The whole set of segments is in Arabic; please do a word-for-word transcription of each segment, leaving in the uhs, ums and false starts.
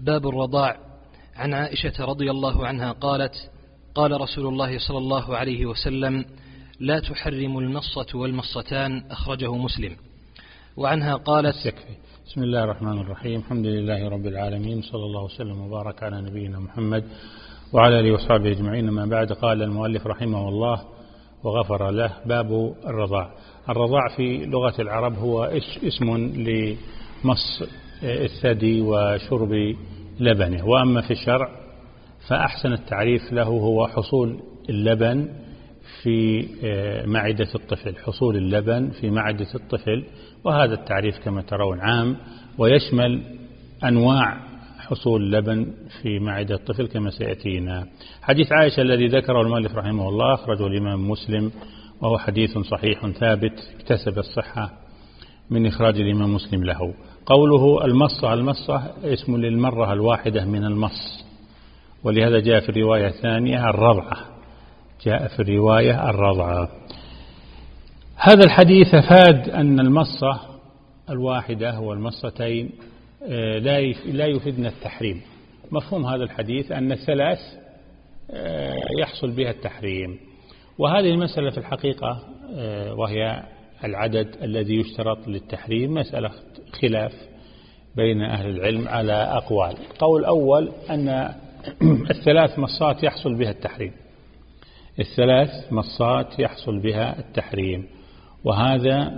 باب الرضاع. عن عائشة رضي الله عنها قالت: قال رسول الله صلى الله عليه وسلم: لا تحرم المصة والمصتان، أخرجه مسلم. وعنها قالت: بسم الله الرحمن الرحيم، الحمد لله رب العالمين، صلى الله وسلم وبارك على نبينا محمد وعلى آله وصحبه أجمعين. ما بعد، قال المؤلف رحمه الله وغفر له: باب الرضاع. الرضاع في لغة العرب هو اسم لمص الثدي وشرب لبنه، وأما في الشرع فأحسن التعريف له هو حصول اللبن في معدة الطفل، حصول اللبن في معدة الطفل. وهذا التعريف كما ترون عام ويشمل أنواع حصول اللبن في معدة الطفل كما سيأتينا. حديث عائشة الذي ذكره المؤلف رحمه الله أخرجه الإمام مسلم، وهو حديث صحيح ثابت اكتسب الصحة من إخراج الإمام مسلم له. قوله المصة، المصة اسم للمرة الواحدة من المص، ولهذا جاء في الرواية الثانية الرضعة، جاء في الرواية الرضعة. هذا الحديث أفاد أن المصة الواحدة والمصتين لا يفيدنا التحريم. مفهوم هذا الحديث أن الثلاث يحصل بها التحريم، وهذه المسألة في الحقيقة وهي العدد الذي يشترط للتحريم مسألة خلاف بين أهل العلم على أقوال. قول أول أن الثلاث مصات يحصل بها التحريم، الثلاث مصات يحصل بها التحريم، وهذا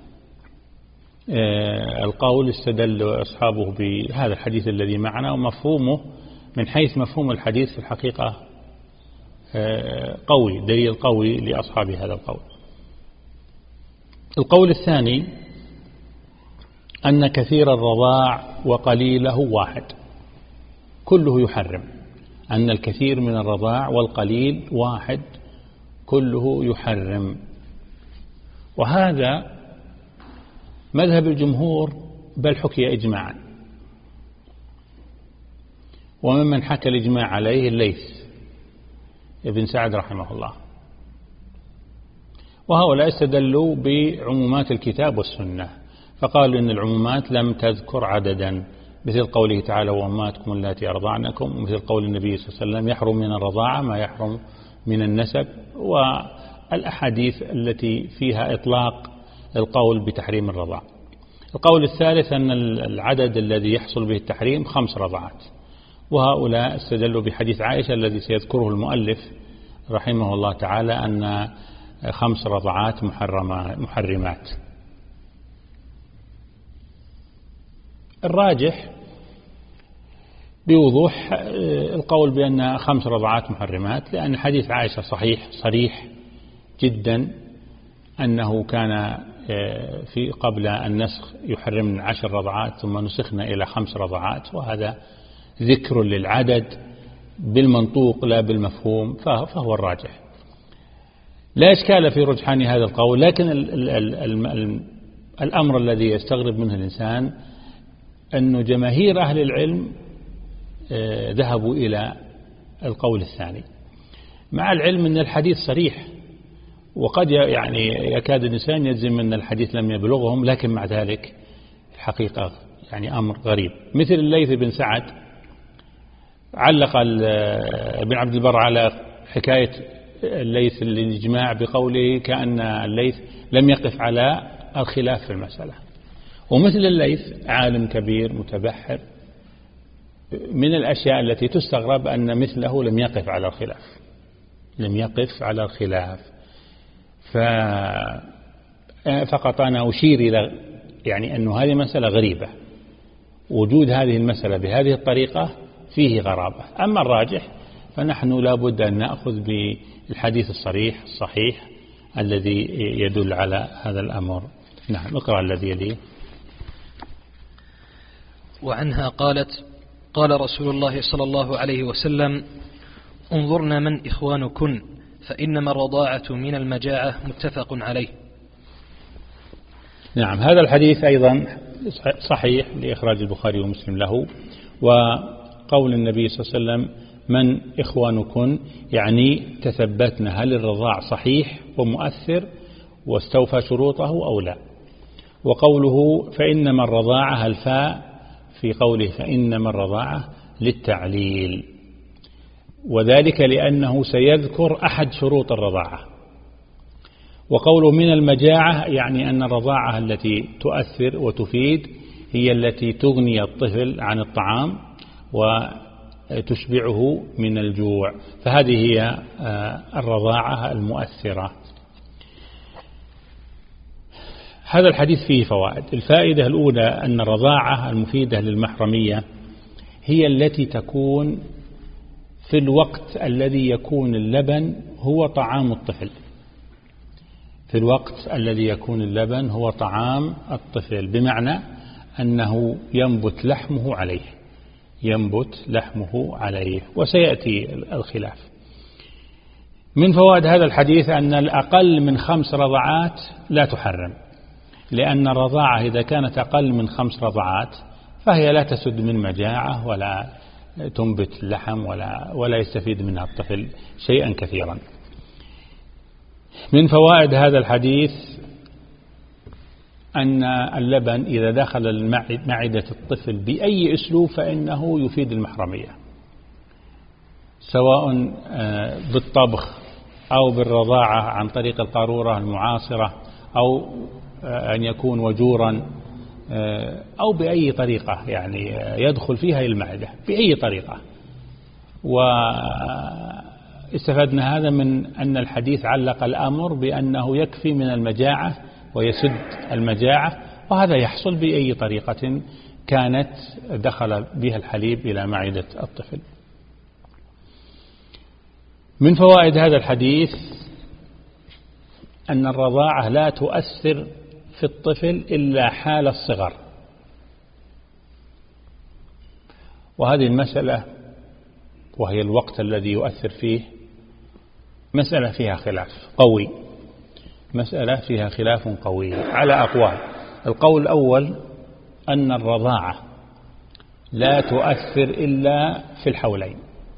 القول استدل أصحابه بهذا الحديث الذي معنا، ومفهومه من حيث مفهوم الحديث في الحقيقة قوي، دليل قوي لأصحاب هذا القول. القول الثاني أن كثير الرضاع وقليله واحد، كله يحرم، أن الكثير من الرضاع والقليل واحد كله يحرم. وهذا مذهب الجمهور، بل حكي إجماعا، وممن حكى الإجماع عليه الليث ابن سعد رحمه الله. وهؤلاء استدلوا بعمومات الكتاب والسنة، فقالوا إن العمومات لم تذكر عددا، مثل قوله تعالى: وأمهاتكم اللاتي أرضعنكم، ومثل قول النبي صلى الله عليه وسلم: يحرم من الرضاعة ما يحرم من النسب، والأحاديث التي فيها إطلاق القول بتحريم الرضاعة. القول الثالث أن العدد الذي يحصل به التحريم خمس رضعات، وهؤلاء استدلوا بحديث عائشة الذي سيذكره المؤلف رحمه الله تعالى أن خمس رضعات محرمات. الراجح بوضوح القول بأن خمس رضعات محرمات، لأن حديث عائشة صحيح صريح جدا أنه كان في قبل النسخ يحرم عشر رضعات ثم نسخنا إلى خمس رضعات، وهذا ذكر للعدد بالمنطوق لا بالمفهوم، فهو الراجح. لا إشكال في رجحان هذا القول، لكن ال ال ال الأمر الذي يستغرب منه الإنسان أن جماهير أهل العلم ذهبوا إلى القول الثاني، مع العلم أن الحديث صريح، وقد يعني يكاد الإنسان يجزم أن الحديث لم يبلغهم، لكن مع ذلك الحقيقة يعني أمر غريب. مثل الليث بن سعد علق ابن عبد البر على حكاية الليث الإجماع بقوله كأن الليث لم يقف على الخلاف في المسألة. ومثل الليث عالم كبير متبحر، من الأشياء التي تستغرب أن مثله لم يقف على الخلاف، لم يقف على الخلاف. فقط أنا أشير إلى يعني أن هذه مسألة غريبة، وجود هذه المسألة بهذه الطريقة فيه غرابة. أما الراجح فنحن لا بد أن نأخذ بالحديث الصريح الصحيح الذي يدل على هذا الأمر. نعم، اقرأ الذي يليه. وعنها قالت: قال رسول الله صلى الله عليه وسلم: انظرنا من إخوانكن، فإنما الرضاعة من المجاعة، متفق عليه. نعم، هذا الحديث أيضا صحيح لإخراج البخاري ومسلم له. وقول النبي صلى الله عليه وسلم: من إخوانكن، يعني تثبتنا هل الرضاع صحيح ومؤثر واستوفى شروطه أو لا. وقوله فإنما الرضاعة، الفاء في في قوله فإنما الرضاعة للتعليل، وذلك لأنه سيذكر أحد شروط الرضاعة. وقوله من المجاعة يعني أن الرضاعة التي تؤثر وتفيد هي التي تغني الطفل عن الطعام وتشبعه من الجوع، فهذه هي الرضاعة المؤثرة. هذا الحديث فيه فوائد. الفائدة الأولى أن الرضاعة المفيدة للمحرمية هي التي تكون في الوقت الذي يكون اللبن هو طعام الطفل، في الوقت الذي يكون اللبن هو طعام الطفل، بمعنى أنه ينبت لحمه عليه، ينبت لحمه عليه، وسيأتي الخلاف. من فوائد هذا الحديث أن الأقل من خمس رضعات لا تحرم، لأن الرضاعة إذا كانت أقل من خمس رضعات فهي لا تسد من مجاعة ولا تنبت اللحم ولا, ولا يستفيد منها الطفل شيئا كثيرا. من فوائد هذا الحديث أن اللبن إذا دخل معدة الطفل بأي أسلوب فإنه يفيد المحرمية، سواء بالطبخ أو بالرضاعة عن طريق القارورة المعاصرة أو أن يكون وجورا أو بأي طريقة يعني يدخل فيها المعدة بأي طريقة. واستفدنا هذا من أن الحديث علق الأمر بأنه يكفي من المجاعة ويسد المجاعة، وهذا يحصل بأي طريقة كانت دخل بها الحليب إلى معدة الطفل. من فوائد هذا الحديث أن الرضاعة لا تؤثر في الطفل إلا حال الصغر، وهذه المسألة وهي الوقت الذي يؤثر فيه مسألة فيها خلاف قوي، مسألة فيها خلاف قوي على أقوال. القول الأول أن الرضاعة لا تؤثر إلا في الحولين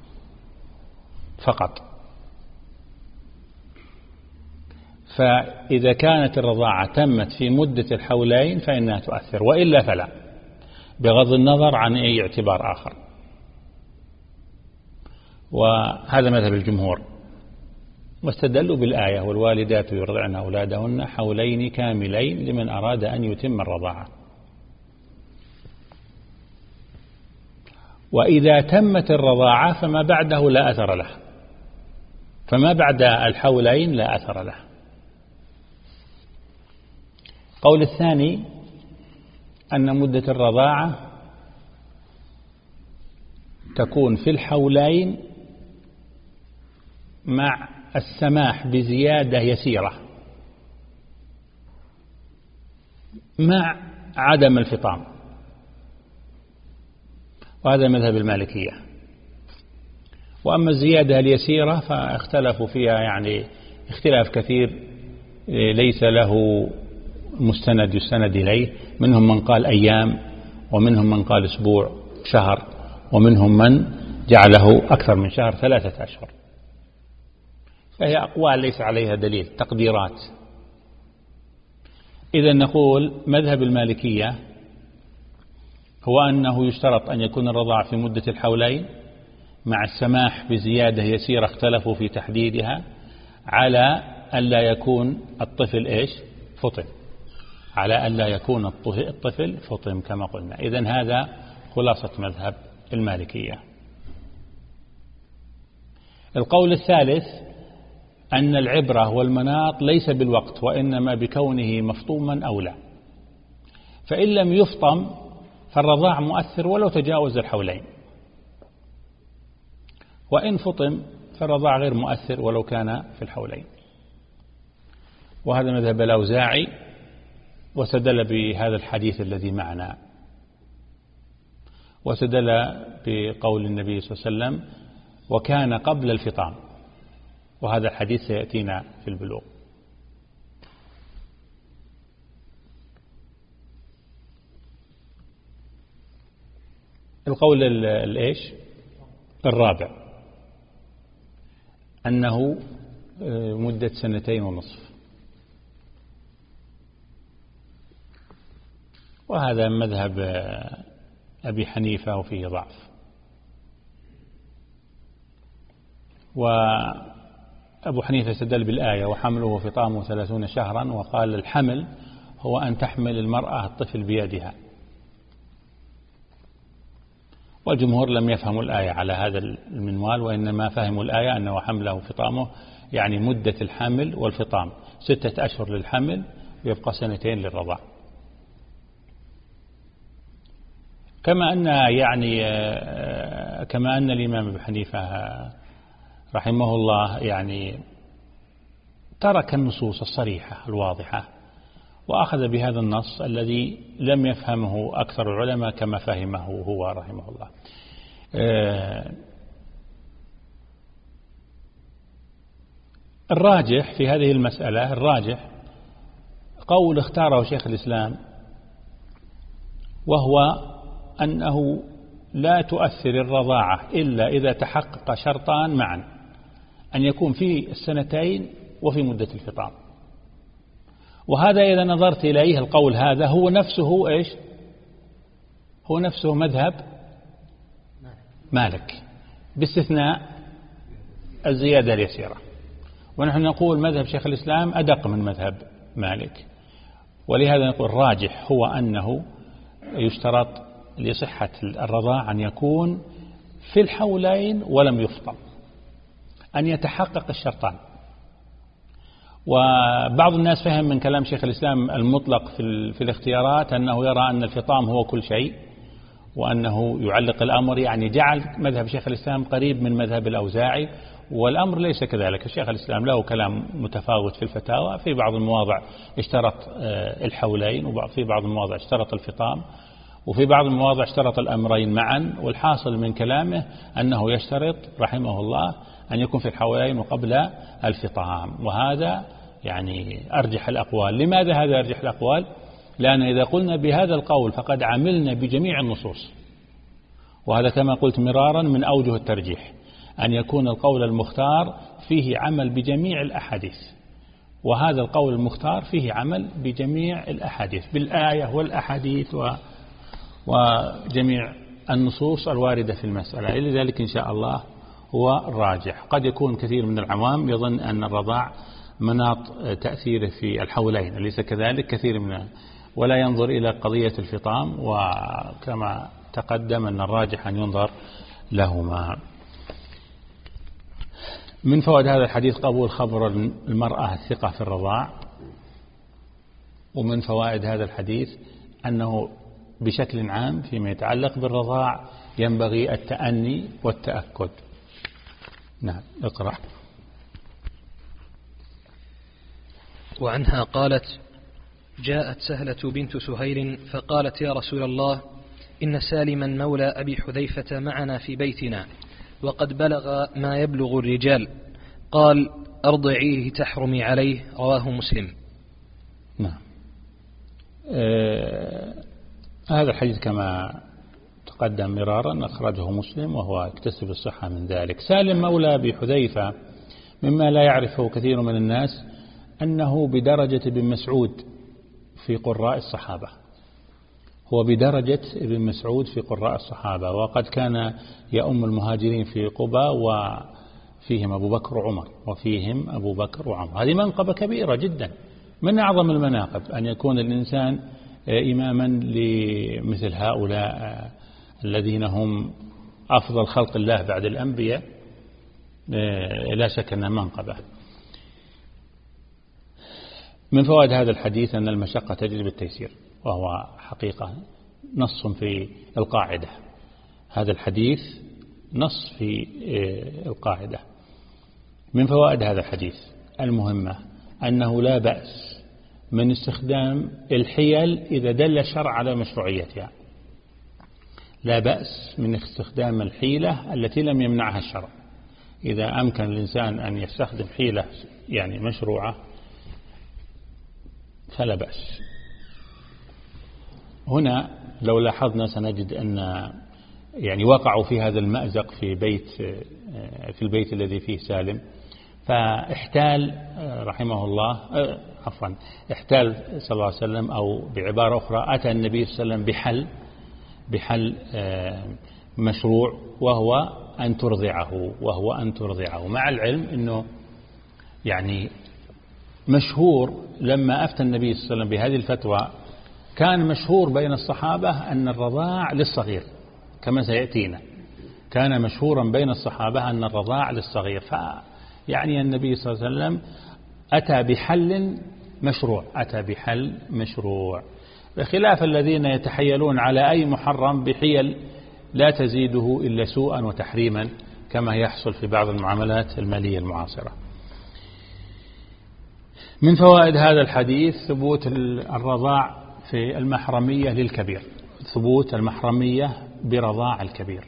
فقط، فإذا كانت الرضاعة تمت في مدة الحولين فإنها تؤثر، وإلا فلا، بغض النظر عن أي اعتبار آخر. وهذا مذهب الجمهور، واستدلوا بالآية والوالدات يرضعن أولادهن حولين كاملين لمن أراد أن يتم الرضاعة. وإذا تمت الرضاعة فما بعده لا أثر له، فما بعد الحولين لا أثر له. قول الثاني أن مدة الرضاعة تكون في الحولين مع السماح بزيادة يسيرة مع عدم الفطام، وهذا مذهب المالكية. وأما الزيادة اليسيرة فاختلفوا فيها يعني اختلاف كثير ليس له مستند يستند إليه، منهم من قال أيام، ومنهم من قال أسبوع شهر، ومنهم من جعله أكثر من شهر ثلاثة أشهر، فهي أقوال ليس عليها دليل، تقديرات. إذا نقول مذهب المالكية هو أنه يشترط أن يكون الرضاع في مدة الحولين مع السماح بزيادة يسيرة اختلفوا في تحديدها، على ألا يكون الطفل إيش فطم، على ألا يكون الطفل فطم كما قلنا. إذن هذا خلاصة مذهب المالكية. القول الثالث أن العبرة والمناط ليس بالوقت، وإنما بكونه مفطوما أو لا، فإن لم يفطم فالرضاع مؤثر ولو تجاوز الحولين، وإن فطم فالرضاع غير مؤثر ولو كان في الحولين. وهذا مذهب الأوزاعي، واستدل بهذا الحديث الذي معنا، واستدل بقول النبي صلى الله عليه وسلم وكان قبل الفطام، وهذا الحديث سيأتينا في البلوغ. القول الإيش الرابع أنه مدة سنتين ونصف، وهذا مذهب أبي حنيفة وفيه ضعف. وأبو حنيفة استدل بالآية وحمله فطامه ثلاثون شهرا، وقال الحمل هو أن تحمل المرأة الطفل بيدها، والجمهور لم يفهموا الآية على هذا المنوال، وإنما فهموا الآية أنه حمله فطامه يعني مدة الحمل والفطام ستة أشهر للحمل ويبقى سنتين للرضاع. كما أن يعني كما أن الإمام أبو حنيفة رحمه الله يعني ترك النصوص الصريحة الواضحة وأخذ بهذا النص الذي لم يفهمه أكثر العلماء كما فهمه هو رحمه الله. الراجح في هذه المسألة، الراجح قول اختاره شيخ الإسلام، وهو أنه لا تؤثر الرضاعة إلا إذا تحقق شرطان معا، أن يكون في السنتين وفي مدة الفطام. وهذا إذا نظرت إليه القول هذا هو نفسه إيش؟ هو نفسه مذهب مالك باستثناء الزيادة اليسيرة، ونحن نقول مذهب شيخ الإسلام أدق من مذهب مالك، ولهذا نقول راجح هو أنه يشترط لصحة الرضاع أن يكون في الحولين ولم يفطم، أن يتحقق الشرطان. وبعض الناس فهم من كلام شيخ الإسلام المطلق في, في الاختيارات أنه يرى أن الفطام هو كل شيء، وأنه يعلق الأمر، يعني جعل مذهب شيخ الإسلام قريب من مذهب الأوزاعي، والأمر ليس كذلك. الشيخ الإسلام له كلام متفاوت في الفتاوى، في بعض المواضع اشترط الحولين، وفي بعض المواضع اشترط الفطام، وفي بعض المواضع اشترط الأمرين معا. والحاصل من كلامه أنه يشترط رحمه الله أن يكون في الحولين وقبل الفطام، وهذا يعني أرجح الأقوال. لماذا هذا أرجح الأقوال؟ لأن إذا قلنا بهذا القول فقد عملنا بجميع النصوص، وهذا كما قلت مرارا من أوجه الترجيح، أن يكون القول المختار فيه عمل بجميع الأحاديث، وهذا القول المختار فيه عمل بجميع الأحاديث بالآية والأحاديث و وجميع النصوص الواردة في المسألة. لذلك إن شاء الله هو الراجح. قد يكون كثير من العوام يظن أن الرضاع مناط تأثيره في الحولين، أليس كذلك؟ كثير من ولا ينظر إلى قضية الفطام، وكما تقدم أن الراجح أن ينظر لهما. من فوائد هذا الحديث قبول خبر المرأة الثقة في الرضاع، ومن فوائد هذا الحديث أنه بشكل عام فيما يتعلق بالرضاع ينبغي التأني والتأكد. نعم، اقرأ. وعنها قالت: جاءت سهلة بنت سهيل فقالت: يا رسول الله، إن سالما مولى أبي حذيفة معنا في بيتنا، وقد بلغ ما يبلغ الرجال. قال: أرضعيه تحرمي عليه. رواه مسلم. نعم. آه هذا الحديث كما تقدم مرارا أخرجه مسلم، وهو اكتسب الصحة من ذلك. سالم مولى أبي حذيفة مما لا يعرفه كثير من الناس أنه بدرجة ابن مسعود في قراء الصحابة، هو بدرجة ابن مسعود في قراء الصحابة، وقد كان يؤم المهاجرين في قباء، وفيهم أبو بكر وعمر وفيهم أبو بكر وعمر. هذه منقبة كبيرة جدا، من أعظم المناقب أن يكون الإنسان إماما لمثل هؤلاء الذين هم أفضل خلق الله بعد الأنبياء، لا شك أنها منقبة. من فوائد هذا الحديث أن المشقة تجلب التيسير، وهو حقيقة نص في القاعدة. هذا الحديث نص في القاعدة. من فوائد هذا الحديث المهمة أنه لا بأس من استخدام الحيل إذا دل الشرع على مشروعيتها. لا بأس من استخدام الحيلة التي لم يمنعها الشرع. إذا أمكن الإنسان أن يستخدم حيلة يعني مشروعة فلا بأس. هنا لو لاحظنا سنجد أن يعني وقعوا في هذا المأزق في بيت في البيت الذي فيه سالم، فاحتال رحمه الله عفوا احتال صلى الله عليه وسلم، أو بعبارة أخرى أتى النبي صلى الله عليه وسلم بحل بحل مشروع وهو أن ترضعه وهو أن ترضعه مع العلم أنه يعني مشهور لما أفتى النبي صلى الله عليه وسلم بهذه الفتوى كان مشهور بين الصحابة أن الرضاع للصغير كما سيأتينا، كان مشهورا بين الصحابة أن الرضاع للصغير، فيعني النبي صلى الله عليه وسلم أتى بحل مشروع أتى بحل مشروع بخلاف الذين يتحيلون على أي محرم بحيل لا تزيده إلا سوءا وتحريما كما يحصل في بعض المعاملات المالية المعاصرة. من فوائد هذا الحديث ثبوت الرضاع في المحرمية للكبير، ثبوت المحرمية برضاع الكبير.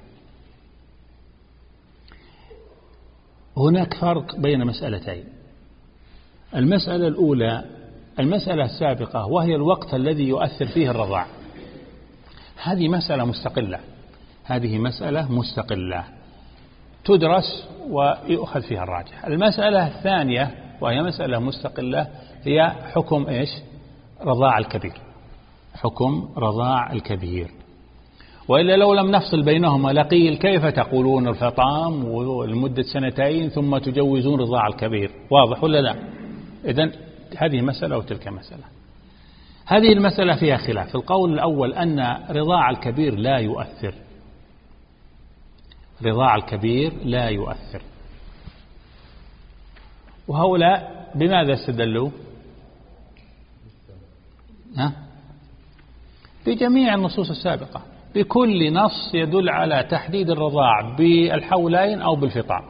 هناك فرق بين مسألتين. المسألة الأولى المسألة السابقة وهي الوقت الذي يؤثر فيه الرضاع، هذه مسألة مستقلة هذه مسألة مستقلة تدرس ويؤخذ فيها الراجح. المسألة الثانية وهي مسألة مستقلة هي حكم إيش؟ رضاع الكبير، حكم رضاع الكبير. وإلا لو لم نفصل بينهما لقيل كيف تقولون الفطام ولمدة سنتين ثم تجوزون رضاع الكبير؟ واضح ولا لا؟ إذن هذه مسألة وتلك مسألة. هذه المسألة فيها خلاف. القول الأول أن رضاع الكبير لا يؤثر، رضاع الكبير لا يؤثر. وهؤلاء بماذا استدلوا؟ ها؟ بجميع النصوص السابقة، بكل نص يدل على تحديد الرضاع بالحولين أو بالفطام،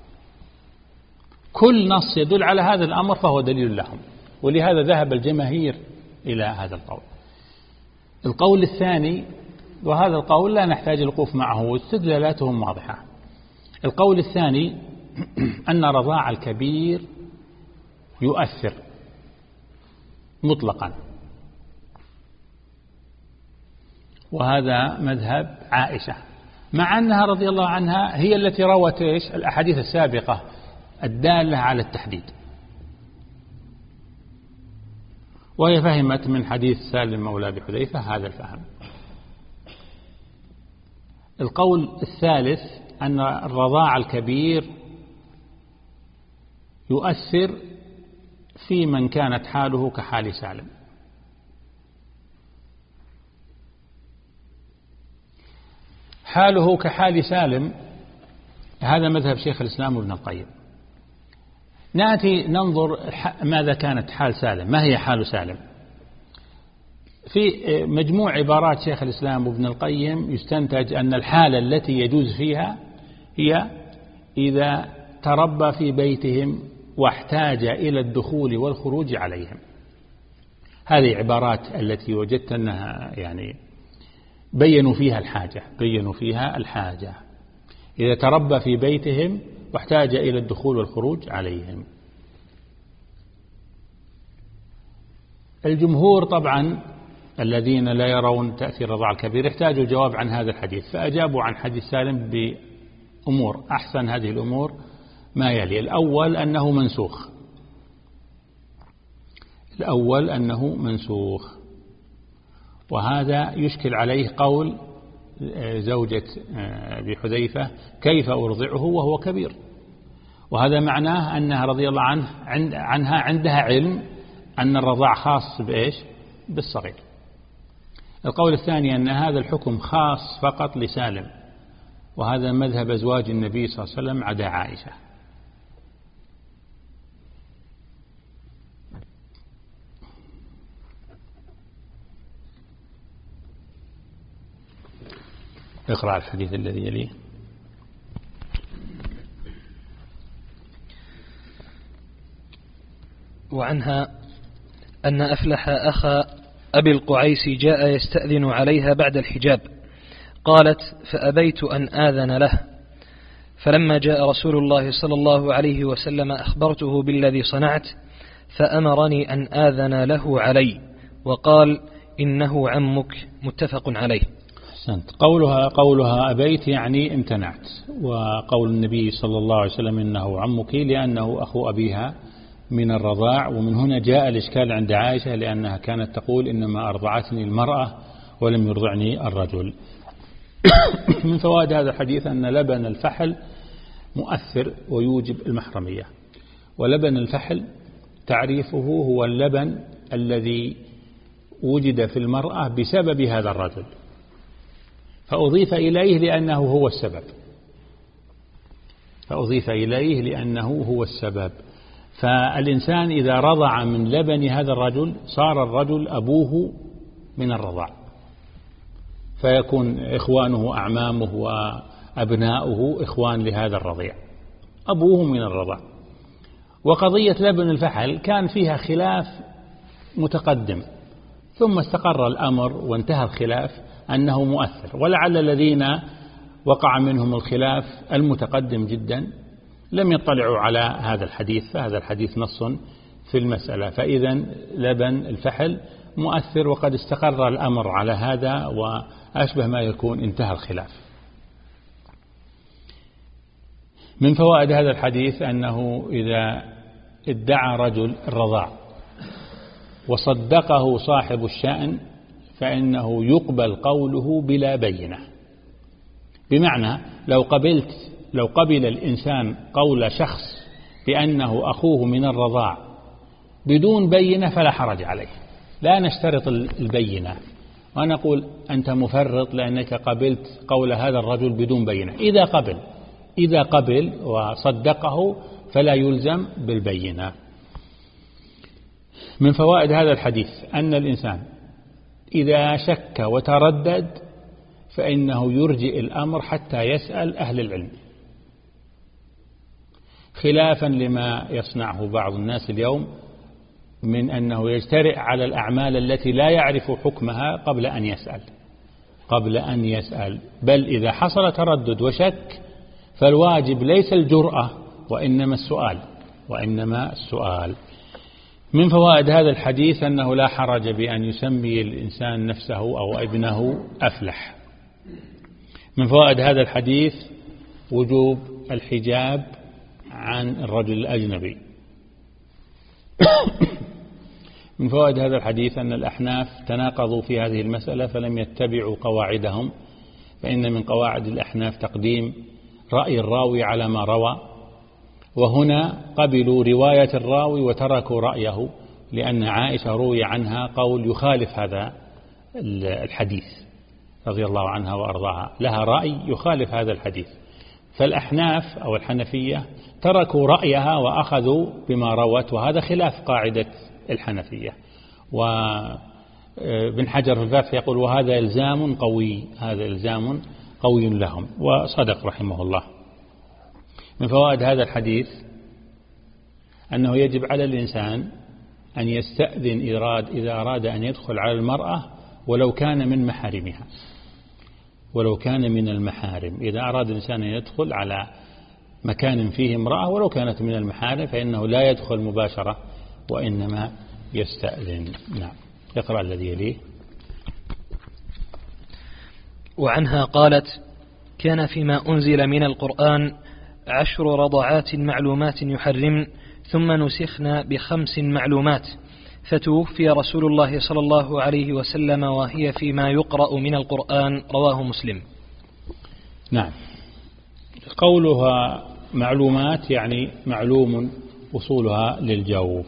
كل نص يدل على هذا الأمر فهو دليل لهم، ولهذا ذهب الجماهير إلى هذا القول. القول الثاني، وهذا القول لا نحتاج الوقوف معه واستدلالاتهم واضحة، القول الثاني أن رضاع الكبير يؤثر مطلقا، وهذا مذهب عائشة، مع أنها رضي الله عنها هي التي روت إيش؟ الأحاديث السابقة الدالة على التحديد، وهي فهمت من حديث سالم مولى أبي حذيفة هذا الفهم. القول الثالث أن الرضاع الكبير يؤثر في من كانت حاله كحال سالم. حاله كحال سالم هذا مذهب شيخ الإسلام ابن القيم. نأتي ننظر ماذا كانت حال سالم، ما هي حال سالم. في مجموع عبارات شيخ الإسلام ابن القيم يستنتج أن الحالة التي يجوز فيها هي إذا تربى في بيتهم واحتاج إلى الدخول والخروج عليهم. هذه عبارات التي وجدت أنها يعني بينوا فيها الحاجة بينوا فيها الحاجة إذا تربى في بيتهم واحتاج إلى الدخول والخروج عليهم. الجمهور طبعا الذين لا يرون تأثير الرضاع الكبير احتاجوا الجواب عن هذا الحديث، فأجابوا عن حديث سالم بأمور. أحسن هذه الأمور ما يلي: الأول أنه منسوخ الأول أنه منسوخ وهذا يشكل عليه قول زوجة أبي حذيفة: كيف أرضعه وهو كبير؟ وهذا معناه أنها رضي الله عنه عنها عندها علم أن الرضاع خاص بإيش؟ بالصغير. القول الثاني أن هذا الحكم خاص فقط لسالم، وهذا مذهب أزواج النبي صلى الله عليه وسلم عدا عائشة. اقرأ الحديث الذي يليه. وعنها أن أفلح أخا أبي القعيس جاء يستأذن عليها بعد الحجاب، قالت: فأبيت أن آذن له، فلما جاء رسول الله صلى الله عليه وسلم أخبرته بالذي صنعت، فأمرني أن آذن له علي، وقال: إنه عمك. متفق عليه. أحسنت. قولها قولها أبيت يعني امتنعت، وقول النبي صلى الله عليه وسلم إنه عمك لأنه أخو أبيها من الرضاع. ومن هنا جاء الإشكال عند عائشة، لأنها كانت تقول: إنما أرضعتني المرأة ولم يرضعني الرجل. من فوائد هذا الحديث أن لبن الفحل مؤثر ويوجب المحرمية. ولبن الفحل تعريفه هو اللبن الذي وجد في المرأة بسبب هذا الرجل، فأضيف إليه لأنه هو السبب فأضيف إليه لأنه هو السبب فالإنسان إذا رضع من لبن هذا الرجل صار الرجل أبوه من الرضاع، فيكون إخوانه أعمامه وأبناؤه إخوان لهذا الرضيع، أبوه من الرضاع. وقضية لبن الفحل كان فيها خلاف متقدم، ثم استقر الأمر وانتهى الخلاف أنه مؤثر، ولعل الذين وقع منهم الخلاف المتقدم جدا لم يطلعوا على هذا الحديث، فهذا الحديث نص في المسألة، فإذا لبن الفحل مؤثر، وقد استقر الأمر على هذا وأشبه ما يكون انتهى الخلاف. من فوائد هذا الحديث أنه إذا ادعى رجل الرضاع وصدقه صاحب الشأن فإنه يقبل قوله بلا بينة، بمعنى لو قبلت لو قبل الإنسان قول شخص بأنه أخوه من الرضاع بدون بينة فلا حرج عليه، لا نشترط البينة ونقول أنت مفرط لأنك قبلت قول هذا الرجل بدون بينة. إذا قبل إذا قبل وصدقه فلا يلزم بالبينة. من فوائد هذا الحديث أن الإنسان إذا شك وتردد فإنه يرجئ الأمر حتى يسأل أهل العلم، خلافا لما يصنعه بعض الناس اليوم من أنه يجترئ على الأعمال التي لا يعرف حكمها قبل أن يسأل قبل أن يسأل بل إذا حصل تردد وشك فالواجب ليس الجرأة وإنما السؤال وإنما السؤال. من فوائد هذا الحديث أنه لا حرج بأن يسمي الإنسان نفسه أو ابنه أفلح. من فوائد هذا الحديث وجوب الحجاب عن الرجل الأجنبي. من فوائد هذا الحديث أن الأحناف تناقضوا في هذه المسألة فلم يتبعوا قواعدهم، فإن من قواعد الأحناف تقديم رأي الراوي على ما روى، وهنا قبلوا رواية الراوي وتركوا رأيه، لأن عائشة روي عنها قول يخالف هذا الحديث رضي الله عنها وأرضاها، لها رأي يخالف هذا الحديث. فالأحناف أو الحنفية تركوا رأيها وأخذوا بما روت، وهذا خلاف قاعدة الحنفية. وابن حجر في الفتح يقول وهذا إلزام قوي هذا إلزام قوي لهم، وصدق رحمه الله. من فوائد هذا الحديث أنه يجب على الإنسان أن يستأذن إذا أراد أن يدخل على المرأة ولو كان من محارمها ولو كان من المحارم. إذا أراد الإنسان أن يدخل على مكان فيه امرأة ولو كانت من المحارم فإنه لا يدخل مباشرة وإنما يستأذن. نعم. يقرأ الذي يليه. وعنها قالت كان فيما أنزل من القرآن عشر رضعات معلومات يحرم ثم نسخنا بخمس معلومات، فتوفي رسول الله صلى الله عليه وسلم وهي فيما يقرأ من القرآن. رواه مسلم. نعم. قولها معلومات يعني معلوم وصولها للجوف.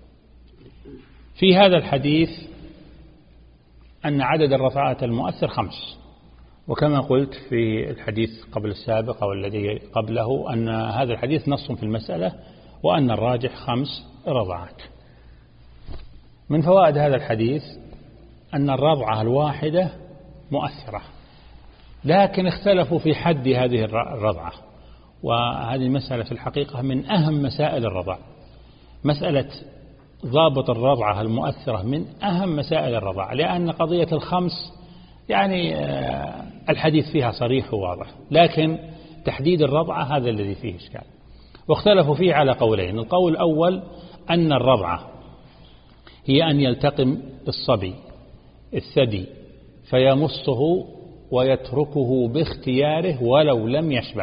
في هذا الحديث أن عدد الرضعات المؤثر خمس، وكما قلت في الحديث قبل السابق أو الذي قبله أن هذا الحديث نص في المسألة، وأن الراجح خمس رضعات. من فوائد هذا الحديث أن الرضعة الواحدة مؤثرة، لكن اختلفوا في حد هذه الرضعة، وهذه المسألة في الحقيقة من أهم مسائل الرضع. مسألة ضابط الرضعة المؤثرة من أهم مسائل الرضع، لأن قضية الخمس يعني الحديث فيها صريح وواضح، لكن تحديد الرضعة هذا الذي فيه إشكال. واختلفوا فيه على قولين. القول الأول أن الرضعة هي أن يلتقم الصبي الثدي فيمصه ويتركه باختياره ولو لم يشبع.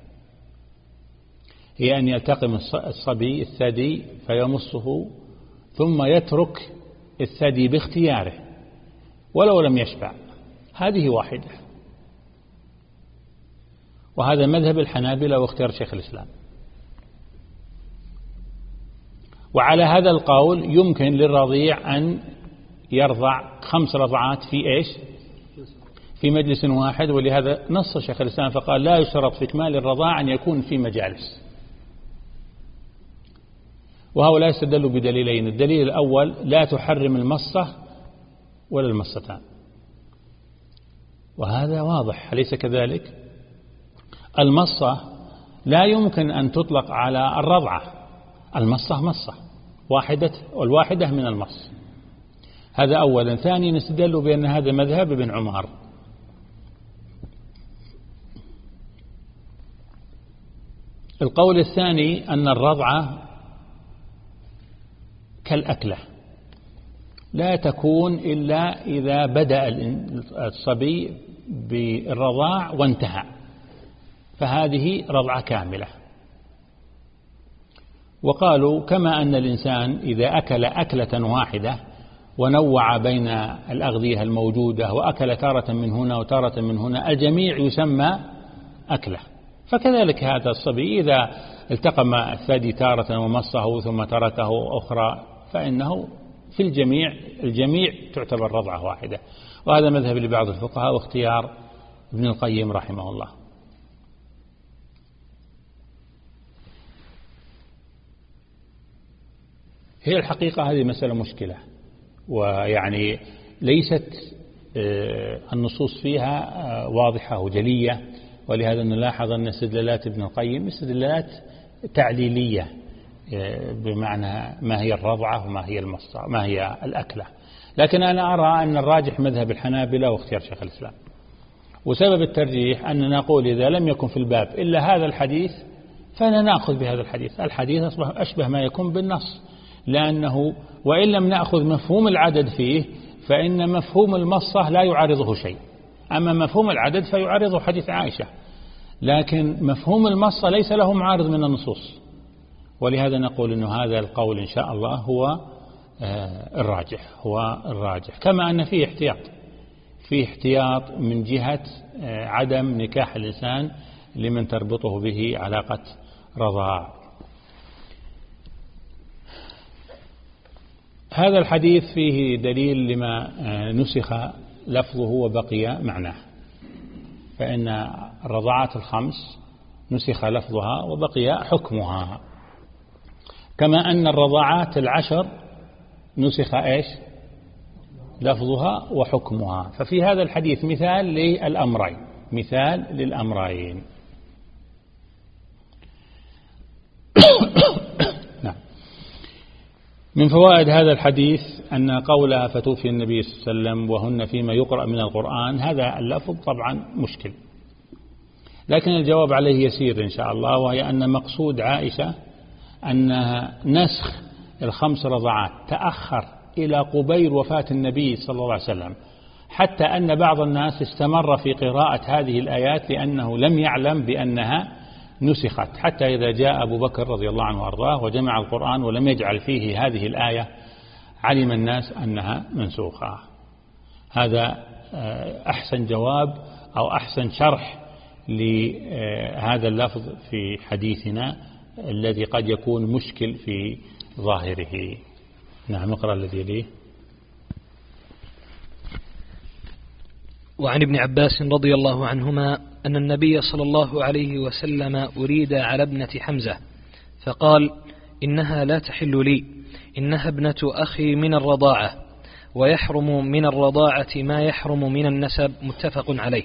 هي أن يلتقم الصبي الثدي فيمصه ثم يترك الثدي باختياره ولو لم يشبع. هذه واحدة. وهذا مذهب الحنابلة واختيار شيخ الإسلام. وعلى هذا القول يمكن للرضيع أن يرضع خمس رضعات في إيش؟ في مجلس واحد، ولهذا نص شيخ الإسلام فقال لا يشترط في إكمال الرضاع أن يكون في مجالس. وهؤلاء استدلوا بدليلين: الدليل الأول لا تحرم المصة ولا المصتان، وهذا واضح أليس كذلك؟ المصة لا يمكن أن تطلق على الرضعة، المصة مصة واحدة والواحدة من المص، هذا أولا. ثانيا استدلوا بأن هذا مذهب ابن عمر. القول الثاني أن الرضعة كالأكلة لا تكون إلا إذا بدأ الصبي بالرضاع وانتهى، فهذه رضعة كاملة. وقالوا كما أن الإنسان إذا أكل أكلة واحدة ونوع بين الأغذية الموجودة وأكل تارة من هنا وتارة من هنا الجميع يسمى أكلة، فكذلك هذا الصبي إذا التقم الثدي تارة ومصه ثم تركه أخرى فإنه في الجميع الجميع تعتبر رضعة واحدة. وهذا مذهب لبعض الفقهاء واختيار ابن القيم رحمه الله. هي الحقيقة هذه مسألة مشكلة، ويعني ليست النصوص فيها واضحة وجلية، ولهذا نلاحظ أن استدلالات ابن القيم استدلالات تعليلية بمعنى ما هي الرضعة وما هي المصة ما هي الأكلة. لكن أنا أرى أن الراجح مذهب الحنابلة واختيار شيخ الإسلام. وسبب الترجيح أننا نقول إذا لم يكن في الباب إلا هذا الحديث فأنا نأخذ بهذا الحديث. الحديث أصبح أشبه ما يكون بالنص، لأنه وإن لم نأخذ مفهوم العدد فيه فإن مفهوم المصة لا يعارضه شيء، أما مفهوم العدد فيعارضه حديث عائشة، لكن مفهوم المصة ليس له معارض من النصوص. ولهذا نقول أن هذا القول إن شاء الله هو الراجح هو الراجح كما أن فيه احتياط فيه احتياط من جهة عدم نكاح الإنسان لمن تربطه به علاقة رضاع. هذا الحديث فيه دليل لما نسخ لفظه وبقي معناه، فإن الرضاعات الخمس نسخ لفظها وبقي حكمها، كما أن الرضاعات العشر نسخ إيش لفظها وحكمها. ففي هذا الحديث مثال للأمرين مثال للأمرين نعم. من فوائد هذا الحديث أن قولها فتوفي النبي صلى الله عليه وسلم وهن فيما يقرأ من القرآن، هذا اللفظ طبعا مشكل، لكن الجواب عليه يسير إن شاء الله، وهي أن مقصود عائشة أن نسخ الخمس رضعات تأخر إلى قبيل وفاة النبي صلى الله عليه وسلم، حتى أن بعض الناس استمر في قراءة هذه الآيات لأنه لم يعلم بأنها نسخت، حتى إذا جاء أبو بكر رضي الله عنه وأرضاه وجمع القرآن ولم يجعل فيه هذه الآية علم الناس أنها منسوخة. هذا أحسن جواب أو أحسن شرح لهذا اللفظ في حديثنا الذي قد يكون مشكل في ظاهره. نعم نقرأ الذي يليه. وعن ابن عباس رضي الله عنهما أن النبي صلى الله عليه وسلم أريد على ابنة حمزة فقال إنها لا تحل لي، إنها ابنة أخي من الرضاعة، ويحرم من الرضاعة ما يحرم من النسب، متفق عليه.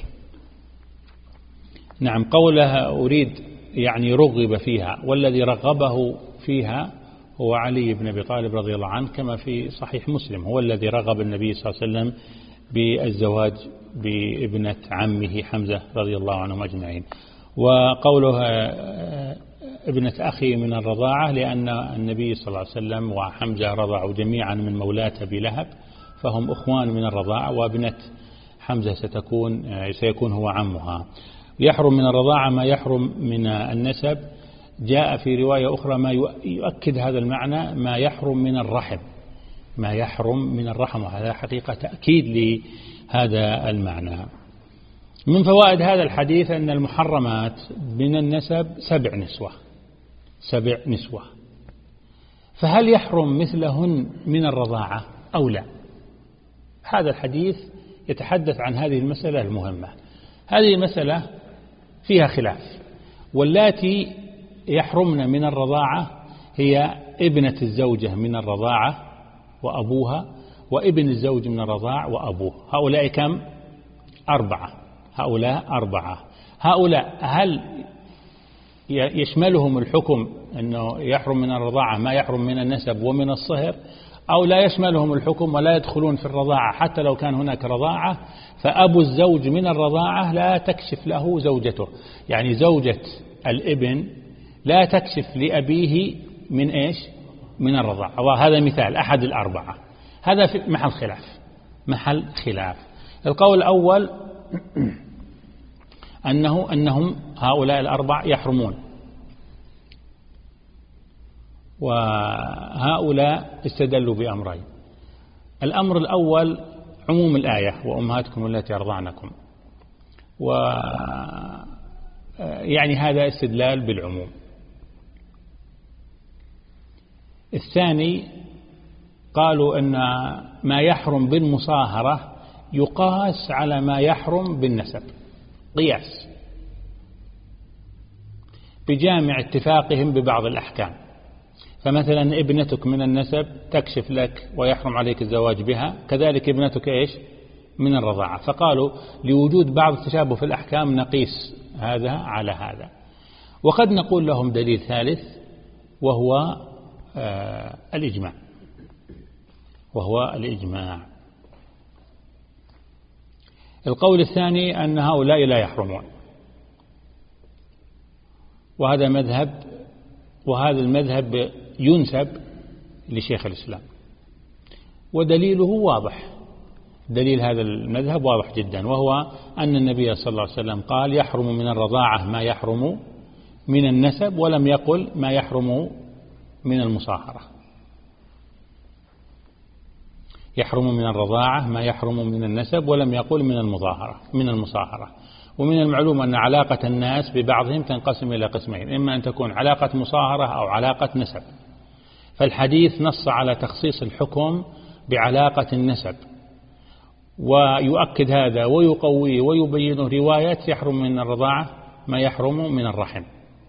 نعم، قولها أريد يعني رغب فيها، والذي رغبه فيها هو علي بن أبي طالب رضي الله عنه، كما في صحيح مسلم هو الذي رغب النبي صلى الله عليه وسلم بالزواج بابنة عمه حمزة رضي الله عنهم أجمعين. وقولها ابنة أخي من الرضاعة لأن النبي صلى الله عليه وسلم وحمزة رضعوا جميعا من مولاة أبي لهب، فهم أخوان من الرضاعة، وابنة حمزة ستكون سيكون هو عمها. يحرم من الرضاعة ما يحرم من النسب. جاء في رواية أخرى ما يؤكد هذا المعنى، ما يحرم من الرحم ما يحرم من الرحم وهذا حقيقة تأكيد لهذا المعنى. من فوائد هذا الحديث أن المحرمات من النسب سبع نسوة سبع نسوة فهل يحرم مثلهن من الرضاعة أو لا؟ هذا الحديث يتحدث عن هذه المسألة المهمة. هذه المسألة فيها خلاف، واللاتي يحرمن من الرضاعة هي ابنة الزوجة من الرضاعة وأبوها، وابن الزوج من الرضاع وأبوه. هؤلاء كم؟ أربعة. هؤلاء أربعة. هؤلاء هل يشملهم الحكم أنه يحرم من الرضاعة ما يحرم من النسب ومن الصهر، أو لا يشملهم الحكم ولا يدخلون في الرضاعة حتى لو كان هناك رضاعة؟ فأبو الزوج من الرضاعة لا تكشف له زوجته، يعني زوجة الابن لا تكشف لأبيه من إيش؟ من الرضاعة. وهذا مثال أحد الأربعة. هذا في محل خلاف محل خلاف. القول الأول أنه أنهم هؤلاء الأربع يحرمون، وهؤلاء استدلوا بأمرين. الأمر الأول عموم الآية وأمهاتكم التي أرضعنكم، ويعني هذا استدلال بالعموم. الثاني قالوا أن ما يحرم بالمصاهرة يقاس على ما يحرم بالنسب قياس بجامع اتفاقهم ببعض الأحكام. فمثلا ابنتك من النسب تكشف لك ويحرم عليك الزواج بها، كذلك ابنتك إيش؟ من الرضاعة. فقالوا لوجود بعض التشابه في الأحكام نقيس هذا على هذا. وقد نقول لهم دليل ثالث وهو آه الإجماع وهو الإجماع. القول الثاني أن هؤلاء لا يحرمون، وهذا مذهب وهذا المذهب ينسب لشيخ الإسلام، ودليله واضح. دليل هذا المذهب واضح جدا، وهو أن النبي صلى الله عليه وسلم قال يحرم من الرضاعة ما يحرم من النسب، ولم يقل ما يحرم من المصاهرة. يحرم من الرضاعة ما يحرم من النسب، ولم يقل من المظاهرة من المصاهرة. ومن المعلوم أن علاقة الناس ببعضهم تنقسم إلى قسمين، إما أن تكون علاقة مصاهرة أو علاقة نسب. فالحديث نص على تخصيص الحكم بعلاقة النسب، ويؤكد هذا ويقويه ويبينه رواية يحرم من الرضاعة ما يحرم من الرحم.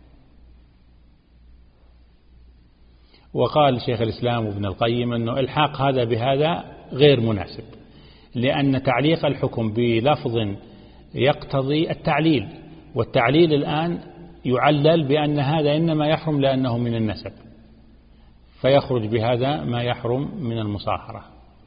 وقال شيخ الإسلام ابن القيم أنه إلحاق هذا بهذا غير مناسب، لأن تعليق الحكم بلفظ يقتضي التعليل، والتعليل الآن يعلل بأن هذا إنما يحرم لأنه من النسب، فيخرج بهذا ما يحرم من المصاهرة.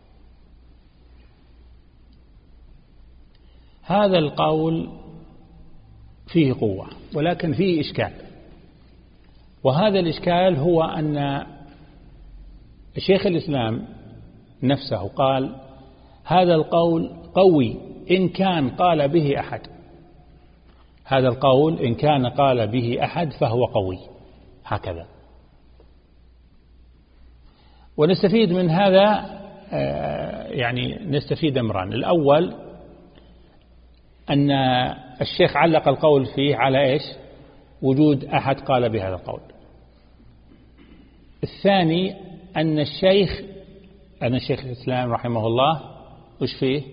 هذا القول فيه قوة، ولكن فيه إشكال. وهذا الإشكال هو أن شيخ الإسلام نفسه قال هذا القول قوي إن كان قال به أحد. هذا القول إن كان قال به أحد فهو قوي، هكذا. ونستفيد من هذا يعني نستفيد أمران. الأول أن الشيخ علق القول فيه على إيش؟ وجود أحد قال بهذا القول. الثاني أن الشيخ أن الشيخ الإسلام رحمه الله وش فيه؟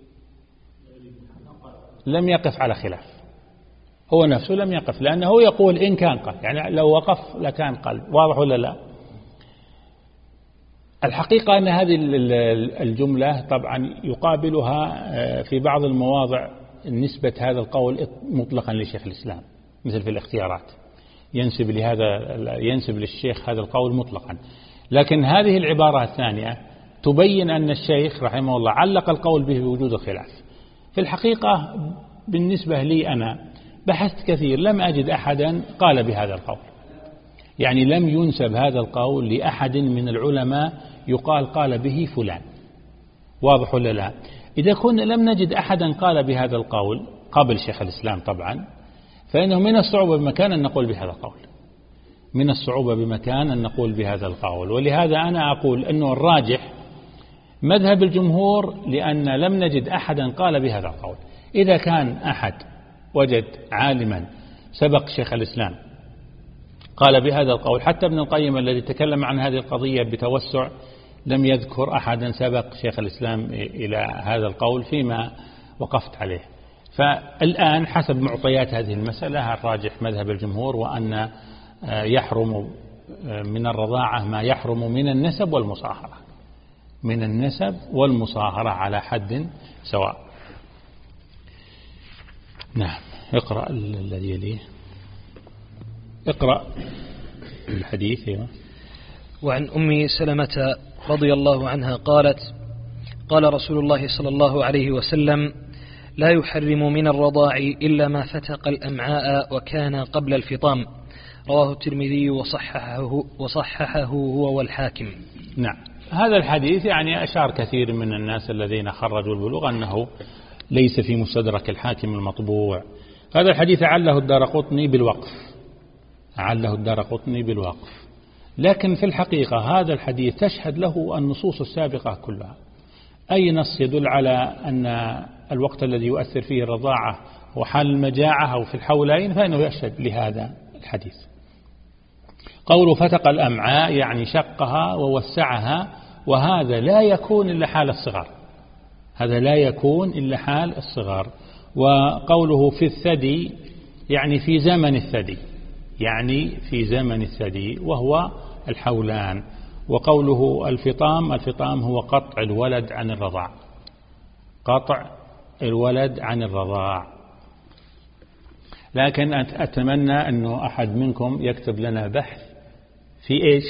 لم يقف على خلاف، هو نفسه لم يقف، لأنه يقول إن كان قال، يعني لو وقف لكان قال. واضح ولا لا؟ الحقيقة أن هذه الجملة طبعا يقابلها في بعض المواضع نسبة هذا القول مطلقا لشيخ الإسلام، مثل في الاختيارات ينسب لهذا ينسب للشيخ هذا القول مطلقا. لكن هذه العبارة الثانية تبين أن الشيخ رحمه الله علق القول به بوجود الخلاف. في الحقيقة بالنسبة لي أنا بحثت كثير لم أجد أحدا قال بهذا القول، يعني لم ينسب هذا القول لأحد من العلماء يقال قال به فلان. واضح ولا لا؟ إذا كنا لم نجد أحدا قال بهذا القول قبل شيخ الإسلام طبعا، فإنه من الصعوبة بمكان أن نقول بهذا القول، من الصعوبة بمكان أن نقول بهذا القول. ولهذا أنا أقول أنه الراجح مذهب الجمهور، لأن لم نجد أحدا قال بهذا القول. إذا كان أحد وجد عالما سبق شيخ الإسلام قال بهذا القول، حتى ابن القيم الذي تكلم عن هذه القضية بتوسع لم يذكر أحدا سبق شيخ الإسلام إلى هذا القول فيما وقفت عليه. فالآن حسب معطيات هذه المسألة الراجح مذهب الجمهور، وأن يحرم من الرضاعة ما يحرم من النسب والمصاهرة، من النسب والمصاهرة على حد سواء. نعم. اقرأ الذي يليه. اقرأ الحديث. وعن أم سلمة رضي الله عنها قالت: قال رسول الله صلى الله عليه وسلم: لا يحرم من الرضاع إلا ما فتق الأمعاء وكان قبل الفطام. رواه الترمذي وصححه, وصححه هو والحاكم. نعم. هذا الحديث يعني أشار كثير من الناس الذين خرجوا البلوغ أنه ليس في مستدرك الحاكم المطبوع. هذا الحديث عله الدارقطني بالوقف، عله الدارقطني بالوقف، لكن في الحقيقة هذا الحديث تشهد له النصوص السابقة كلها. أي نص يدل على أن الوقت الذي يؤثر فيه الرضاعة هو حال المجاعة أو في الحولين فإنه يشهد لهذا الحديث. قوله فتق الأمعاء يعني شقها ووسعها، وهذا لا يكون إلا حال الصغر، هذا لا يكون إلا حال الصغر. وقوله في الثدي يعني في زمن الثدي، يعني في زمن الثدي وهو الحولان. وقوله الفطام، الفطام هو قطع الولد عن الرضاع، قطع الولد عن الرضاع. لكن أتمنى أنه أحد منكم يكتب لنا بحث في إيش؟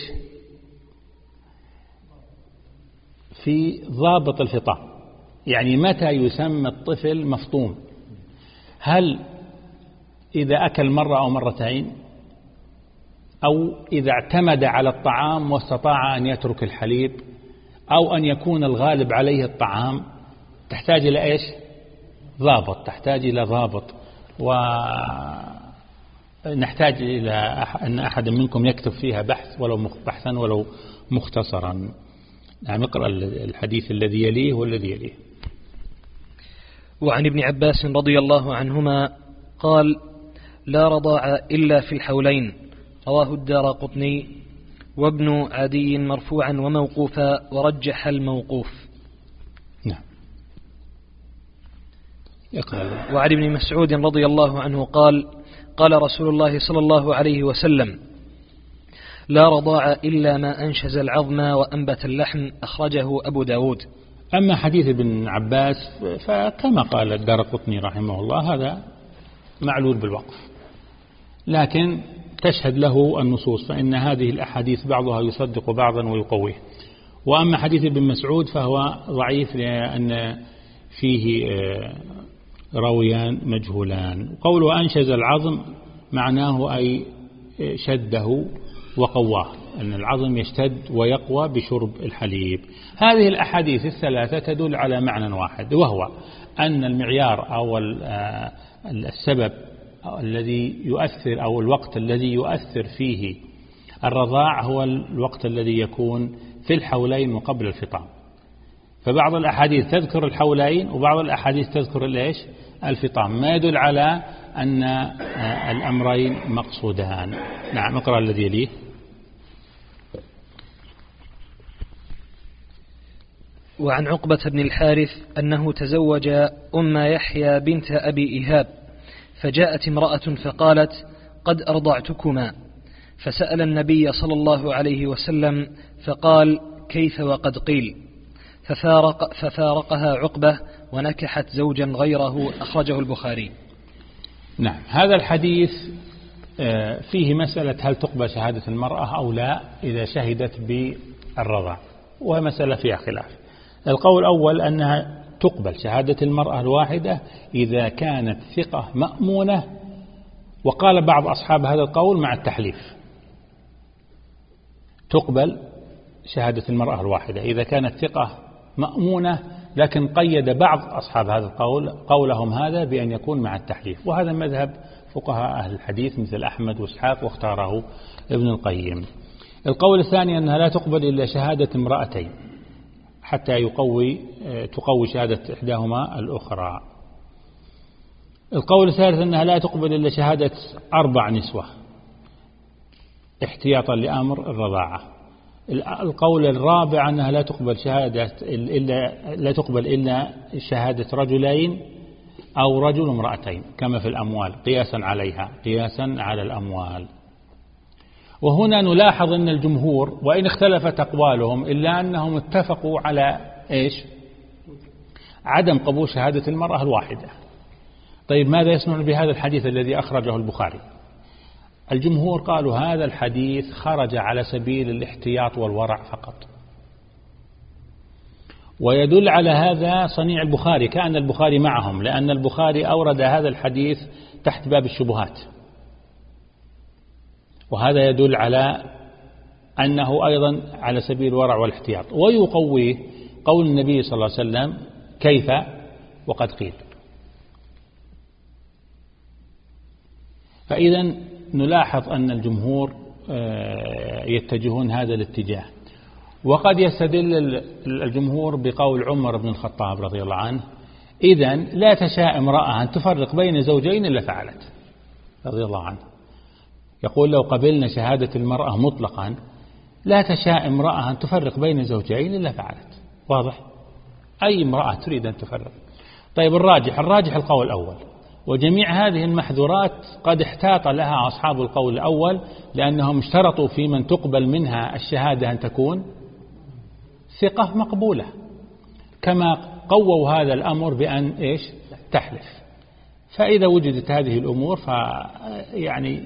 في ضابط الفطام، يعني متى يسمى الطفل مفطوم؟ هل إذا أكل مرة أو مرتين، أو إذا اعتمد على الطعام واستطاع أن يترك الحليب، أو أن يكون الغالب عليه الطعام؟ تحتاج إلى إيش؟ ضابط، تحتاج إلى ضابط. ونحتاج إلى أن أحد منكم يكتب فيها بحث، ولو بحثا ولو مختصرا. نعم. اقرأ الحديث الذي يليه والذي يليه. وعن ابن عباس رضي الله عنهما قال: لا رضاع إلا في الحولين. رواه الدارقطني وابن عدي مرفوعا وموقوفا، ورجح الموقوف. نعم. يقرأ. وعن ابن مسعود رضي الله عنه قال: قال رسول الله صلى الله عليه وسلم: لا رضاع إلا ما أنشز العظم وأنبت اللحم. أخرجه أبو داود. أما حديث ابن عباس فكما قال الدارقطني رحمه الله هذا معلول بالوقف، لكن تشهد له النصوص، فإن هذه الأحاديث بعضها يصدق بعضا ويقويه. وأما حديث ابن مسعود فهو ضعيف لأن فيه راويان مجهولان. قوله أنشز العظم معناه أي شده وقواه، أن العظم يشتد ويقوى بشرب الحليب. هذه الأحاديث الثلاثة تدل على معنى واحد، وهو أن المعيار أو السبب الذي يؤثر أو الوقت الذي يؤثر فيه الرضاع هو الوقت الذي يكون في الحولين وقبل الفطام. فبعض الأحاديث تذكر الحولين وبعض الأحاديث تذكر الإيش؟ الفطام، ما يدل على أن الأمرين مقصودان. نعم. اقرأ الذي يليه. وعن عقبة بن الحارث أنه تزوج أم يحيى بنت أبي إيهاب، فجاءت امرأة فقالت: قد أرضعتكما. فسأل النبي صلى الله عليه وسلم فقال: كيف وقد قيل؟ ففارق ففارقها عقبة ونكحت زوجا غيره. أخرجه البخاري. نعم. هذا الحديث فيه مسألة هل تقبل شهادة المرأة أو لا إذا شهدت بالرضاع، ومسألة فيها خلاف. القول الأول أنها تقبل شهادة المرأة الواحدة إذا كانت ثقة مأمونة، وقال بعض أصحاب هذا القول مع التحليف. تقبل شهادة المرأة الواحدة إذا كانت ثقة مأمونة، لكن قيد بعض أصحاب هذا القول قولهم هذا بأن يكون مع التحليف، وهذا مذهب فقهاء أهل الحديث مثل أحمد وإسحاق، واختاره ابن القيم. القول الثاني أنها لا تقبل إلا شهادة امرأتين حتى يقوي تقوي شهادة إحداهما الأخرى. القول الثالث أنها لا تقبل إلا شهادة أربع نسوة احتياطا لأمر الرضاعة. القول الرابع أنها لا تقبل شهادة إلا لا تقبل إلا شهادة رجلين أو رجل امرأتين كما في الأموال قياسا عليها قياسا على الأموال. وهنا نلاحظ أن الجمهور وإن اختلفت أقوالهم إلا أنهم اتفقوا على إيش؟ عدم قبول شهادة المرأة الواحدة. طيب ماذا يصنعون بهذا الحديث الذي أخرجه البخاري؟ الجمهور قالوا هذا الحديث خرج على سبيل الاحتياط والورع فقط، ويدل على هذا صنيع البخاري كأن البخاري معهم، لأن البخاري أورد هذا الحديث تحت باب الشبهات، وهذا يدل على أنه أيضا على سبيل الورع والاحتياط. ويقويه قول النبي صلى الله عليه وسلم كيف وقد قيل. فإذا نلاحظ أن الجمهور يتجهون هذا الاتجاه. وقد يستدل الجمهور بقول عمر بن الخطاب رضي الله عنه إذا لا تشاء امرأة أن تفرق بين زوجين إلا فعلت رضي الله عنه. يقول لو قبلنا شهادة المرأة مطلقا لا تشاء امرأة أن تفرق بين زوجين إلا فعلت. واضح؟ أي امرأة تريد أن تفرق. طيب الراجح الراجح القول الأول، وجميع هذه المحذورات قد احتاط لها أصحاب القول الأول لأنهم اشترطوا في من تقبل منها الشهادة أن تكون ثقة مقبولة، كما قووا هذا الأمر بأن إيش؟ تحلف. فإذا وجدت هذه الأمور فيعني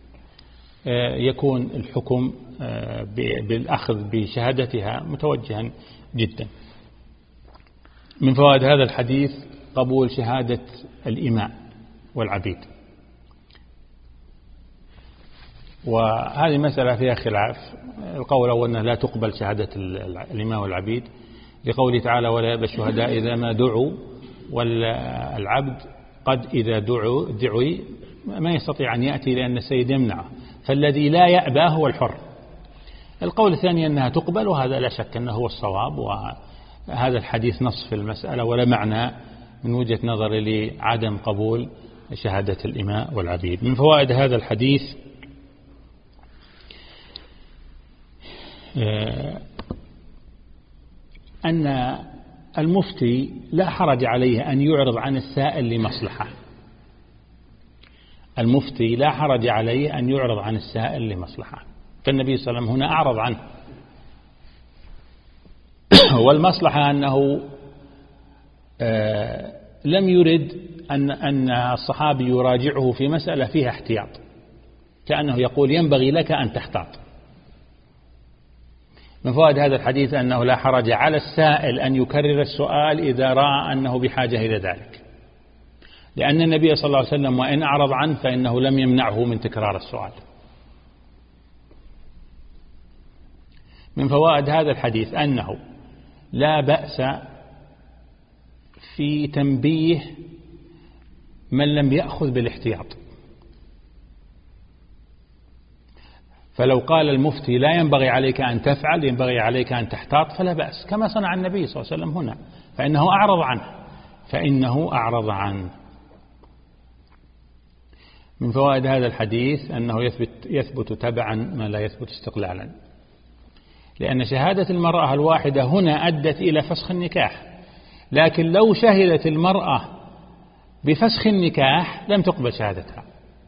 يكون الحكم بالأخذ بشهادتها متوجها جدا. من فوائد هذا الحديث قبول شهادة الإماء والعبيد، وهذه مسألة فيها خلاف. القول الأول أنها لا تقبل شهادة الإماء والعبيد لقوله تعالى ولا يأبى الشهداء إذا ما دعوا، والعبد قد إذا دعوا دعوا ما يستطيع أن يأتي لأن السيد يمنعه، فالذي لا يأبى هو الحر. القول الثاني أنها تقبل، وهذا لا شك أنه هو الصواب، وهذا الحديث نص في المسألة ولا معنى من وجهة نظر لعدم قبول شهادة الإماء والعبيد. من فوائد هذا الحديث أن المفتي لا حرج عليه أن يعرض عن السائل لمصلحة. المفتي لا حرج عليه أن يعرض عن السائل لمصلحة، فالنبي صلى الله عليه وسلم هنا أعرض عنه، والمصلحة أنه لم يرد أن أن الصحابي يراجعه في مسألة فيها احتياط، كأنه يقول ينبغي لك أن تحتاط. من فوائد هذا الحديث أنه لا حرج على السائل أن يكرر السؤال إذا رأى أنه بحاجة إلى ذلك، لأن النبي صلى الله عليه وسلم وإن أعرض عنه فإنه لم يمنعه من تكرار السؤال. من فوائد هذا الحديث أنه لا بأس في تنبيه من لم يأخذ بالاحتياط، فلو قال المفتي لا ينبغي عليك أن تفعل ينبغي عليك أن تحتاط فلا بأس، كما صنع النبي صلى الله عليه وسلم هنا، فإنه أعرض عنه فإنه أعرض عنه. من فوائد هذا الحديث أنه يثبت, يثبت تبعا ما لا يثبت استقلالا، لأن شهادة المرأة الواحدة هنا أدت إلى فسخ النكاح، لكن لو شهدت المرأة بفسخ النكاح لم تقبل شهادتها.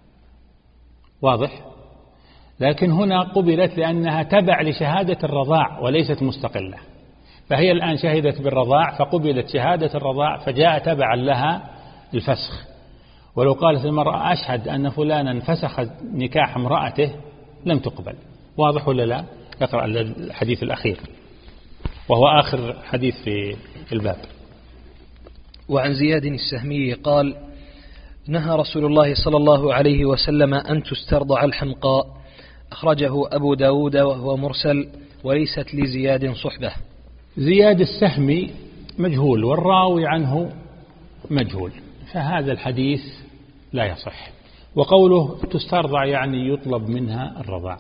واضح؟ لكن هنا قبلت لأنها تبع لشهادة الرضاع وليست مستقلة، فهي الآن شهدت بالرضاع فقبلت شهادة الرضاع فجاء تبعا لها الفسخ. ولو قالت المرأة أشهد أن فلانا فسخ نكاح امرأته لم تقبل. واضح ولا لا؟ يقرأ الحديث الأخير وهو آخر حديث في الباب. وعن زياد السهمي قال نهى رسول الله صلى الله عليه وسلم أن تسترضع الحمقاء، أخرجه أبو داود وهو مرسل وليست لزياد صحبة. زياد السهمي مجهول والراوي عنه مجهول، فهذا الحديث لا يصح. وقوله تسترضع يعني يطلب منها الرضاع.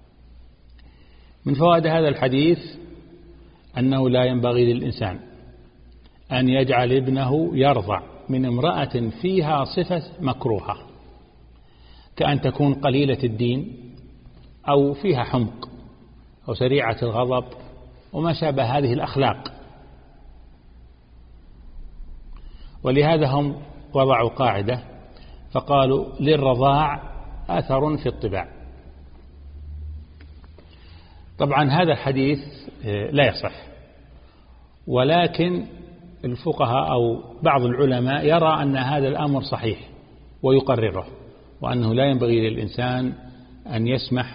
من فوائد هذا الحديث أنه لا ينبغي للإنسان أن يجعل ابنه يرضع من امرأة فيها صفة مكروهة، كأن تكون قليلة الدين أو فيها حمق أو سريعة الغضب وما شابه هذه الأخلاق. ولهذا هم وضعوا قاعدة فقالوا للرضاع أثر في الطباع. طبعا هذا الحديث لا يصح، ولكن الفقهاء أو بعض العلماء يرى أن هذا الأمر صحيح ويقرره، وأنه لا ينبغي للإنسان أن يسمح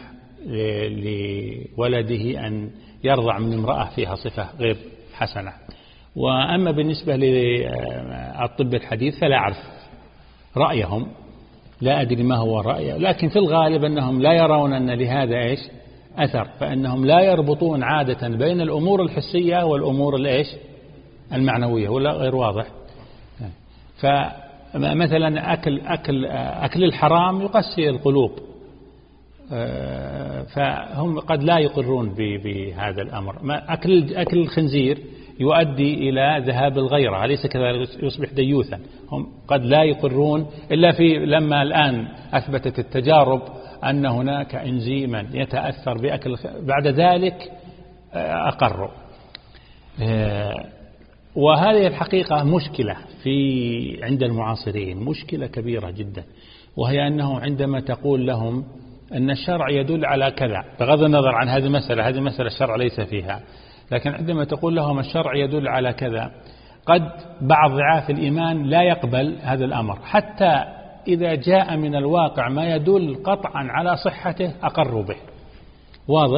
لولده أن يرضع من امرأة فيها صفة غير حسنة. وأما بالنسبة للطب الحديث فلا أعرف رأيهم، لا أدري ما هو رأيه، لكن في الغالب أنهم لا يرون أن لهذا إيش أثر، فإنهم لا يربطون عادة بين الأمور الحسية والأمور الإيش المعنوية، ولا غير واضح. فمثلا أكل أكل أكل الحرام يقسي القلوب، فهم قد لا يقرون بهذا الأمر. أكل أكل الخنزير يؤدي إلى ذهاب الغيرة، أليس كذلك؟ يصبح ديوثا. هم قد لا يقرون إلا في لما الآن أثبتت التجارب أن هناك إنزيما يتأثر بأكل، بعد ذلك أقروا. وهذه الحقيقة مشكلة في عند المعاصرين، مشكلة كبيرة جدا، وهي أنه عندما تقول لهم أن الشرع يدل على كذا، بغض النظر عن هذه المسألة، هذه المسألة الشرع ليس فيها، لكن عندما تقول لهم الشرع يدل على كذا، قد بعض ضعاف الإيمان لا يقبل هذا الأمر، حتى إذا جاء من الواقع ما يدل قطعا على صحته أقروا به. واضح؟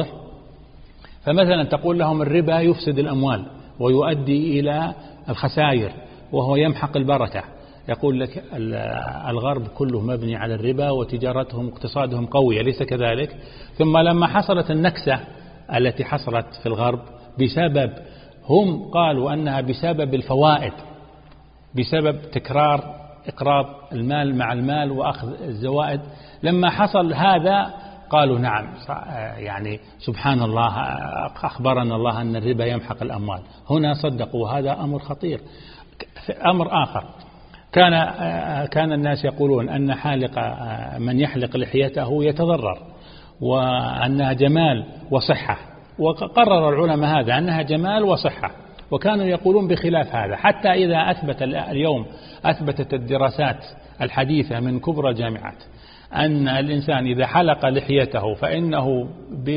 فمثلا تقول لهم الربا يفسد الأموال ويؤدي إلى الخسائر وهو يمحق البركة، يقول لك الغرب كله مبني على الربا وتجارتهم اقتصادهم قوية، ليس كذلك؟ ثم لما حصلت النكسة التي حصلت في الغرب بسبب، هم قالوا أنها بسبب الفوائد، بسبب تكرار إقراض المال مع المال وأخذ الزوائد، لما حصل هذا قالوا نعم يعني سبحان الله أخبرنا الله أن الربا يمحق الأموال، هنا صدقوا. هذا أمر خطير. أمر آخر، كان كان الناس يقولون أن حالق من يحلق لحيته يتضرر وأنها جمال وصحة، وقرر العلماء هذا أنها جمال وصحة، وكانوا يقولون بخلاف هذا، حتى إذا أثبت اليوم أثبتت الدراسات الحديثة من كبرى الجامعات أن الإنسان إذا حلق لحيته فإنه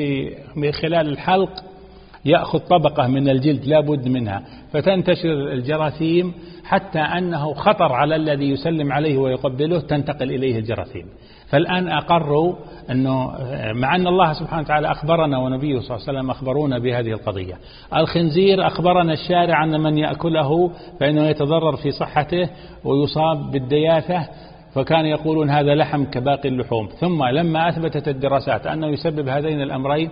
بخلال الحلق يأخذ طبقة من الجلد لا بد منها فتنتشر الجراثيم، حتى أنه خطر على الذي يسلم عليه ويقبله تنتقل إليه الجراثيم. فالآن أقروا أنه مع أن الله سبحانه وتعالى أخبرنا ونبيه صلى الله عليه وسلم أخبرونا بهذه القضية. الخنزير أخبرنا الشارع أن من يأكله فإنه يتضرر في صحته ويصاب بالدياثة، فكان يقولون هذا لحم كباقي اللحوم، ثم لما أثبتت الدراسات أنه يسبب هذين الأمرين،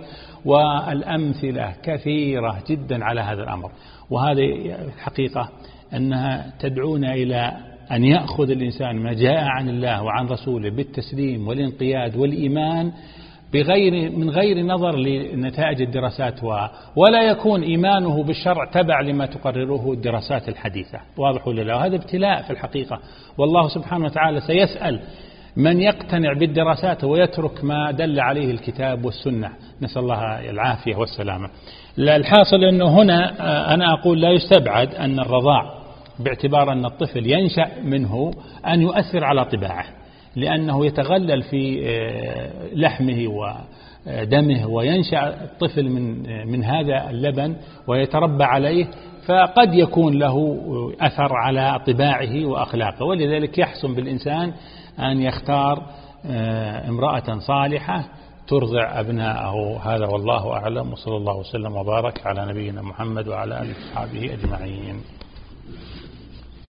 والأمثلة كثيرة جدا على هذا الأمر. وهذه الحقيقة أنها تدعونا إلى أن يأخذ الإنسان ما جاء عن الله وعن رسوله بالتسليم والانقياد والإيمان بغير من غير نظر لنتائج الدراسات، ولا يكون إيمانه بالشرع تبع لما تقرره الدراسات الحديثة. واضح ولا لا؟ وهذا ابتلاء في الحقيقة، والله سبحانه وتعالى سيسأل من يقتنع بالدراسات ويترك ما دل عليه الكتاب والسنة، نسأل الله العافية والسلامة. الحاصل أنه هنا أنا أقول لا يستبعد أن الرضاع باعتبار أن الطفل ينشأ منه أن يؤثر على طباعه، لأنه يتغلل في لحمه ودمه وينشأ الطفل من من هذا اللبن ويتربى عليه، فقد يكون له أثر على طباعه وأخلاقه. ولذلك يحسن بالإنسان أن يختار امرأة صالحة ترضع أبناءه. هذا والله أعلم، وصلى الله وسلم وبارك على نبينا محمد وعلى آله وصحبه أجمعين.